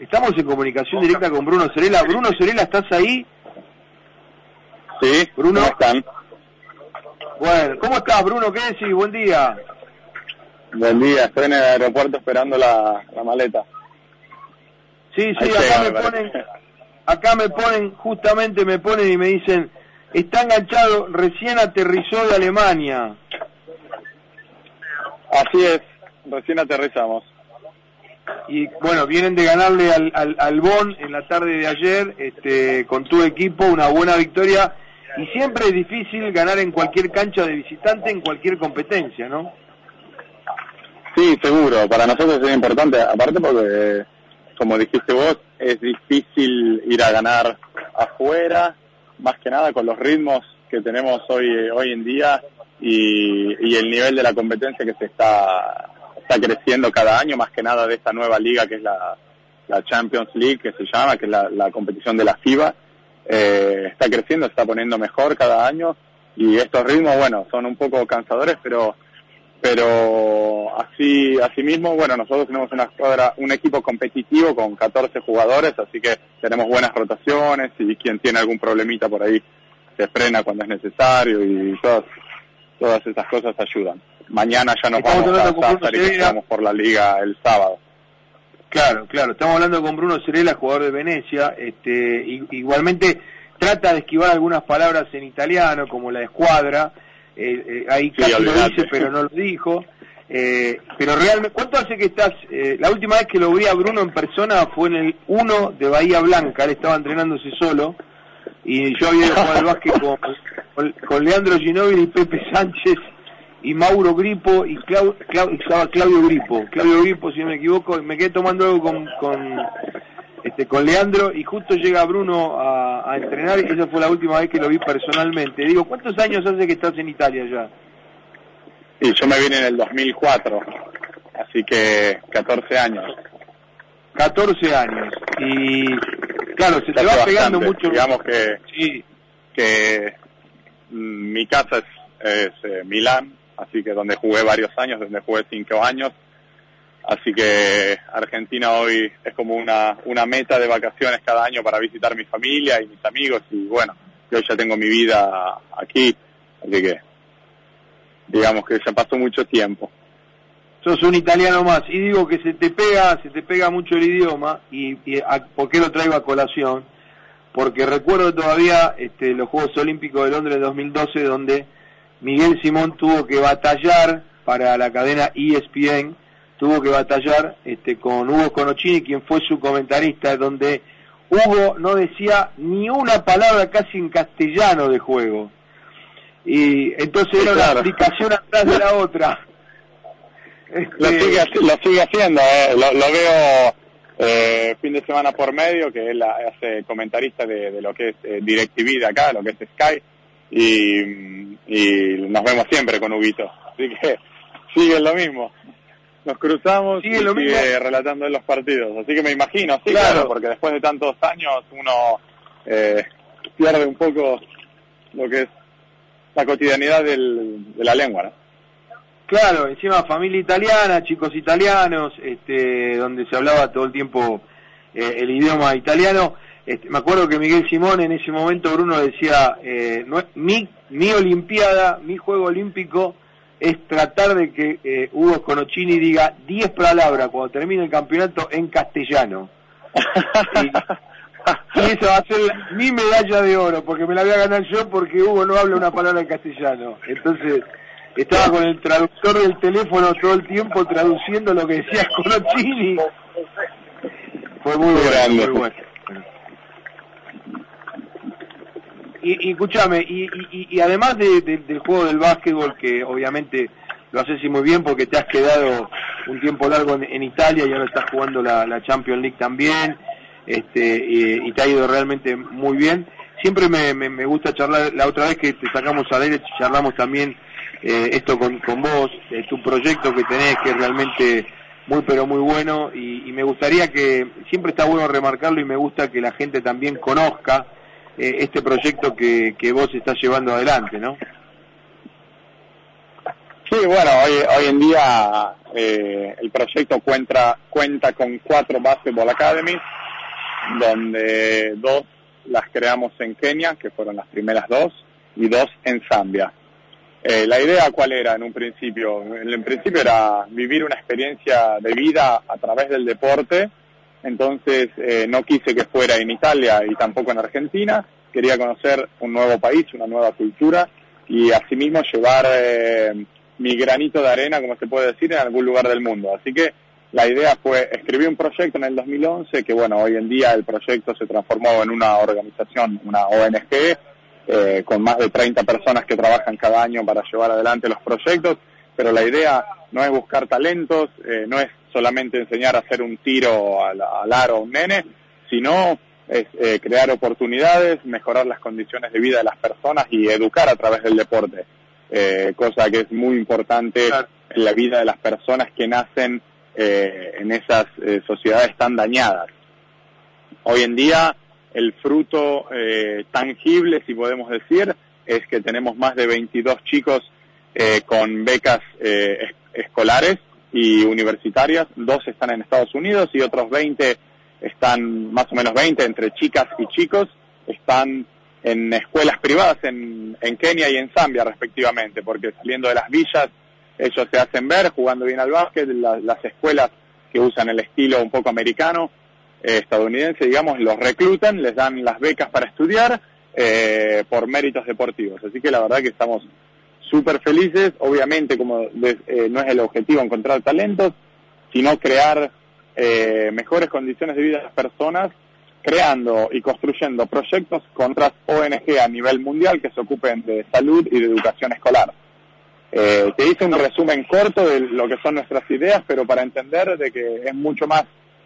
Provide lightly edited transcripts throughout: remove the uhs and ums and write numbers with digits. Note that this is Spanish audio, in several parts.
Estamos en comunicación directa con Bruno Cerela. Bruno Cerela, ¿estás ahí? Sí, Bruno. ¿Cómo están? Bueno, ¿cómo estás, Bruno? ¿Qué decís? Buen día. Buen día, estoy en el aeropuerto esperando la maleta. Sí, acá me ponen, justamente me ponen y me dicen, está enganchado, recién aterrizó de Alemania. Así es, recién aterrizamos. Y bueno, vienen de ganarle al Bonn en la tarde de ayer, con tu equipo, una buena victoria. Y siempre es difícil ganar en cualquier cancha de visitante, en cualquier competencia, ¿no? Sí, seguro, para nosotros es importante, aparte porque, como dijiste vos, es difícil ir a ganar afuera, más que nada con los ritmos que tenemos hoy en día y el nivel de la competencia que se está creciendo cada año, más que nada de esta nueva liga que es la Champions League, que se llama, que es la competición de la FIBA. Está creciendo, se está poniendo mejor cada año y estos ritmos, bueno, son un poco cansadores, pero así mismo, bueno, nosotros tenemos una escuadra, un equipo competitivo con 14 jugadores, así que tenemos buenas rotaciones y quien tiene algún problemita por ahí se frena cuando es necesario y todas esas cosas ayudan. Mañana ya nos vamos a Sassari, que jugamos por la liga el sábado. Claro, estamos hablando con Bruno Cerela, jugador de Venecia, igualmente trata de esquivar algunas palabras en italiano, como la escuadra, ahí casi lo dice, pero no lo dijo, pero realmente, ¿cuánto hace que estás? La última vez que lo vi a Bruno en persona fue en el 1 de Bahía Blanca, él estaba entrenándose solo, y yo había ido a jugar al básquet con Leandro Ginóbili y Pepe Sánchez, y Mauro Gripo y estaba Claudio Gripo, si no me equivoco, y me quedé tomando algo con Leandro y justo llega Bruno a entrenar y esa fue la última vez que lo vi personalmente. Digo, ¿cuántos años hace que estás en Italia ya? Sí, yo me vine en el 2004, así que 14 años. 14 años. Y claro, se te va pegando mucho. Digamos que mi casa es Milán, así que donde jugué varios años, donde jugué 5 años. Así que Argentina hoy es como una meta de vacaciones cada año para visitar mi familia y mis amigos. Y bueno, yo ya tengo mi vida aquí, así que digamos que ya pasó mucho tiempo. Sos un italiano más, y digo que se te pega mucho el idioma, y ¿por qué lo traigo a colación? Porque recuerdo todavía los Juegos Olímpicos de Londres 2012, donde Miguel Simón tuvo que batallar para la cadena ESPN, con Hugo Conocini, quien fue su comentarista, donde Hugo no decía ni una palabra casi en castellano de juego. Y entonces era una explicación atrás de la otra. Lo sigue haciendo, lo veo fin de semana por medio, que él hace comentarista de lo que es DirecTV de acá, lo que es Sky, y nos vemos siempre con Huguito, así que sigue lo mismo. Nos cruzamos y sigue relatando en los partidos, así que me imagino, sí, claro, porque después de tantos años uno pierde un poco lo que es la cotidianidad de la lengua, ¿no? Claro, encima familia italiana, chicos italianos, donde se hablaba todo el tiempo el idioma italiano. Me acuerdo que Miguel Simón en ese momento, Bruno decía, no es mi olimpiada, mi juego olímpico es tratar de que Hugo Conocini diga 10 palabras cuando termine el campeonato en castellano. Y esa va a ser mi medalla de oro, porque me la voy a ganar yo porque Hugo no habla una palabra en castellano. Entonces estaba con el traductor del teléfono todo el tiempo traduciendo lo que decía Conocini. Fue muy bueno. Y escúchame, y además del juego del básquetbol, que obviamente lo haces muy bien porque te has quedado un tiempo largo en Italia y ahora estás jugando la Champions League también, y te ha ido realmente muy bien. Siempre me gusta charlar, la otra vez que te sacamos al aire charlamos también esto con vos, tu proyecto que tenés, que es realmente muy pero muy bueno, y me gustaría que, siempre está bueno remarcarlo y me gusta que la gente también conozca este proyecto que vos estás llevando adelante, ¿no? Sí, bueno, hoy en día el proyecto cuenta con 4 Basketball Academies, donde 2 las creamos en Kenia, que fueron las primeras 2, y 2 en Zambia. La idea, ¿cuál era en un principio? En principio era vivir una experiencia de vida a través del deporte. Entonces no quise que fuera en Italia y tampoco en Argentina. Quería conocer un nuevo país, una nueva cultura, y asimismo llevar mi granito de arena, como se puede decir, en algún lugar del mundo. Así que la idea fue escribir un proyecto en el 2011, que bueno, hoy en día el proyecto se transformó en una organización, una ONG, con más de 30 personas que trabajan cada año para llevar adelante los proyectos, pero la idea no es buscar talentos, no es solamente enseñar a hacer un tiro al aro a un nene, sino es crear oportunidades, mejorar las condiciones de vida de las personas y educar a través del deporte, cosa que es muy importante en la vida de las personas que nacen en esas sociedades tan dañadas. Hoy en día el fruto tangible, si podemos decir, es que tenemos más de 22 chicos con becas escolares y universitarias. 2 están en Estados Unidos y otros 20 están, más o menos 20, entre chicas y chicos, están en escuelas privadas en Kenia y en Zambia respectivamente, porque saliendo de las villas ellos se hacen ver, jugando bien al básquet. Las escuelas que usan el estilo un poco americano, estadounidense, digamos, los reclutan, les dan las becas para estudiar por méritos deportivos. Así que la verdad que estamos súper felices. Obviamente, como no es el objetivo encontrar talentos, sino crear mejores condiciones de vida de las personas, creando y construyendo proyectos con otras ONG a nivel mundial que se ocupen de salud y de educación escolar. Te hice un resumen corto de lo que son nuestras ideas, pero para entender de que es mucho más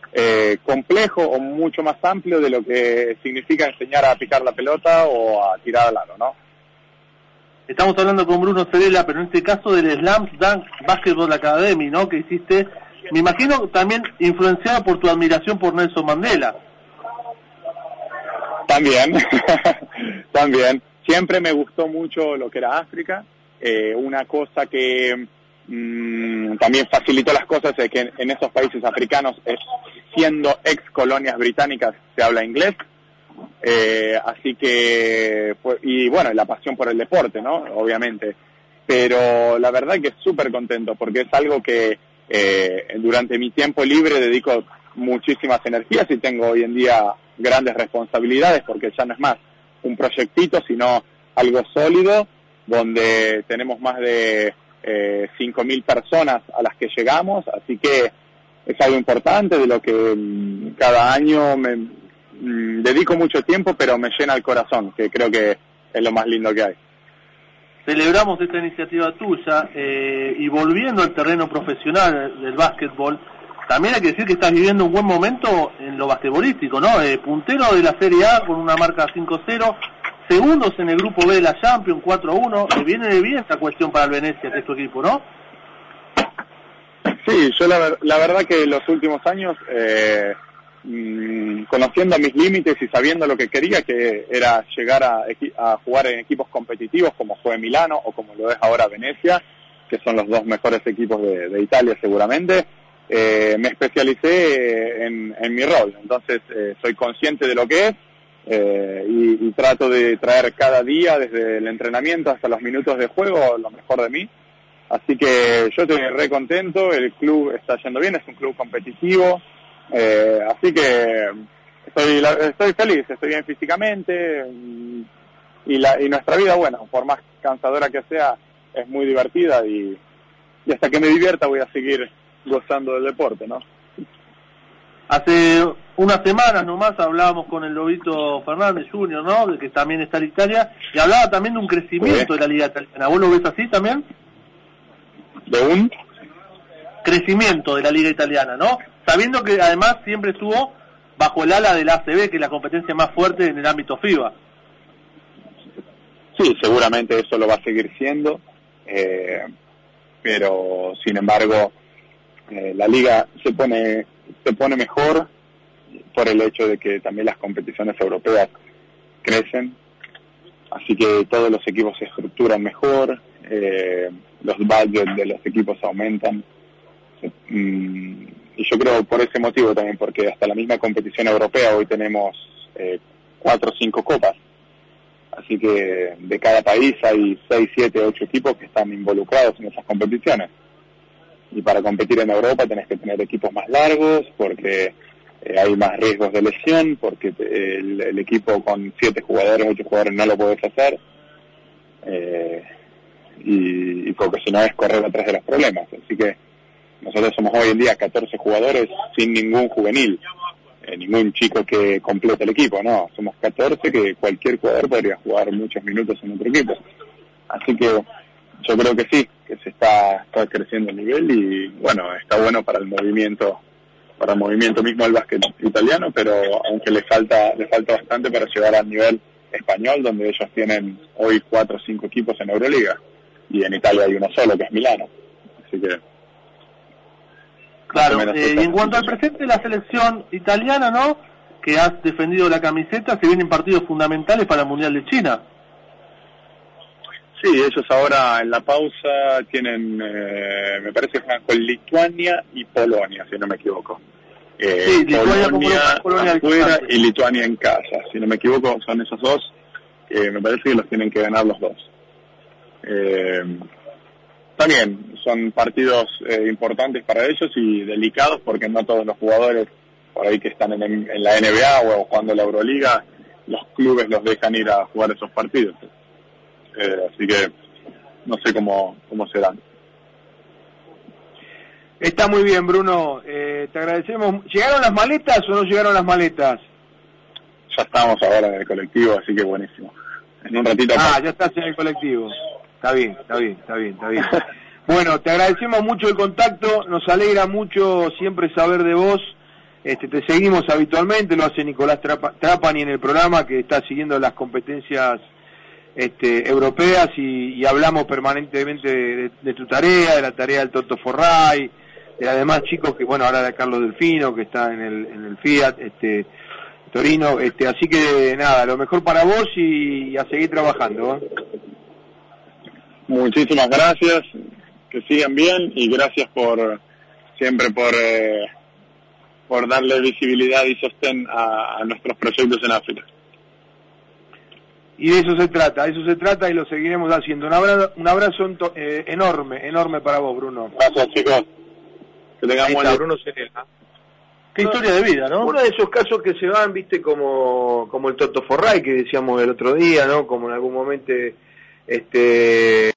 complejo o mucho más amplio de lo que significa enseñar a picar la pelota o a tirar al aro, ¿no? Estamos hablando con Bruno Cerela, pero en este caso del Slam Dunk Basketball Academy, ¿no? Que hiciste, me imagino también influenciado por tu admiración por Nelson Mandela. También, también. Siempre me gustó mucho lo que era África. Una cosa que también facilitó las cosas es que en esos países africanos, siendo ex colonias británicas, se habla inglés. Así que, y bueno, la pasión por el deporte, ¿no? Obviamente. Pero la verdad que súper contento, porque es algo que durante mi tiempo libre dedico muchísimas energías y tengo hoy en día grandes responsabilidades, porque ya no es más un proyectito, sino algo sólido, donde tenemos más de 5.000 personas a las que llegamos, así que es algo importante de lo que cada año me dedico mucho tiempo, pero me llena el corazón, que creo que es lo más lindo que hay. Celebramos esta iniciativa tuya y volviendo al terreno profesional del básquetbol, también hay que decir que estás viviendo un buen momento en lo basquetbolístico, ¿no? Puntero de la Serie A con una marca 5-0, segundos en el grupo B de la Champions, 4-1, viene de bien esta cuestión para el Venecia, que es tu equipo, ¿no? Sí, yo la verdad que los últimos años, conociendo mis límites y sabiendo lo que quería, que era llegar a jugar en equipos competitivos como fue Milano o como lo es ahora Venecia, que son los 2 mejores equipos de Italia seguramente, me especialicé en mi rol. Entonces soy consciente de lo que es y trato de traer cada día, desde el entrenamiento hasta los minutos de juego, lo mejor de mí. Así que yo estoy re contento, el club está yendo bien, es un club competitivo, así que estoy feliz, estoy bien físicamente y nuestra vida, bueno, por más cansadora que sea, es muy divertida y hasta que me divierta voy a seguir gozando del deporte, ¿no? Hace unas semanas nomás hablábamos con el Lobito Fernández Jr., ¿no? De que también está en Italia, y hablaba también de un crecimiento de la Liga Italiana. ¿Vos lo ves así también? ¿De un? Crecimiento de la Liga Italiana, ¿no? Sabiendo que además siempre estuvo bajo el ala del ACB, que es la competencia más fuerte en el ámbito FIBA. Sí, seguramente eso lo va a seguir siendo, pero sin embargo la liga se pone mejor por el hecho de que también las competiciones europeas crecen, así que todos los equipos se estructuran mejor, los budgets de los equipos aumentan. Y yo creo por ese motivo también, porque hasta la misma competición europea hoy tenemos 4 o 5 copas. Así que de cada país hay 6, 7, 8 equipos que están involucrados en esas competiciones. Y para competir en Europa tenés que tener equipos más largos, porque hay más riesgos de lesión, porque el equipo con 7 jugadores, 8 jugadores no lo podés hacer. Y porque si no es correr atrás de los problemas. Así que nosotros somos hoy en día 14 jugadores sin ningún juvenil, ningún chico que complete el equipo, no, somos 14 que cualquier jugador podría jugar muchos minutos en otro equipo. Así que yo creo que sí, que se está creciendo el nivel y bueno, está bueno para el movimiento mismo del básquet italiano, pero aunque le falta bastante para llegar al nivel español, donde ellos tienen hoy 4 o 5 equipos en Euroliga y en Italia hay uno solo, que es Milano. Así que claro, y en cuanto al presente de la selección italiana, ¿no?, que has defendido la camiseta, se vienen partidos fundamentales para el Mundial de China. Sí, ellos ahora en la pausa tienen, me parece que juegan con Lituania y Polonia, si no me equivoco. Sí, Polonia afuera y Lituania en casa, si no me equivoco, son esos dos. Me parece que los tienen que ganar los dos. También son partidos importantes para ellos y delicados, porque no todos los jugadores por ahí que están en la NBA o jugando la Euroliga, los clubes los dejan ir a jugar esos partidos. Así que no sé cómo serán. Está muy bien, Bruno, te agradecemos. ¿Llegaron las maletas o no llegaron las maletas? Ya estamos ahora en el colectivo, así que buenísimo. En un ratito. Ya estás en el colectivo. Está bien. Bueno, te agradecemos mucho el contacto, nos alegra mucho siempre saber de vos. Te seguimos habitualmente, lo hace Nicolás Trapani en el programa, que está siguiendo las competencias europeas y hablamos permanentemente de tu tarea, de la tarea del Toto Forray, de además chicos que, bueno, ahora de Carlos Delfino, que está en el Fiat, Torino, así que nada, lo mejor para vos y a seguir trabajando, ¿eh? Muchísimas gracias, que sigan bien y gracias siempre por darle visibilidad y sostén a nuestros proyectos en África. Y de eso se trata y lo seguiremos haciendo. Un abrazo enorme para vos, Bruno. Gracias, chicos. Que tengamos buen día. Bruno Serena. Qué historia de vida, ¿no? Uno de esos casos que se van, viste, como el Toto Forray, que decíamos el otro día, ¿no? Como en algún momento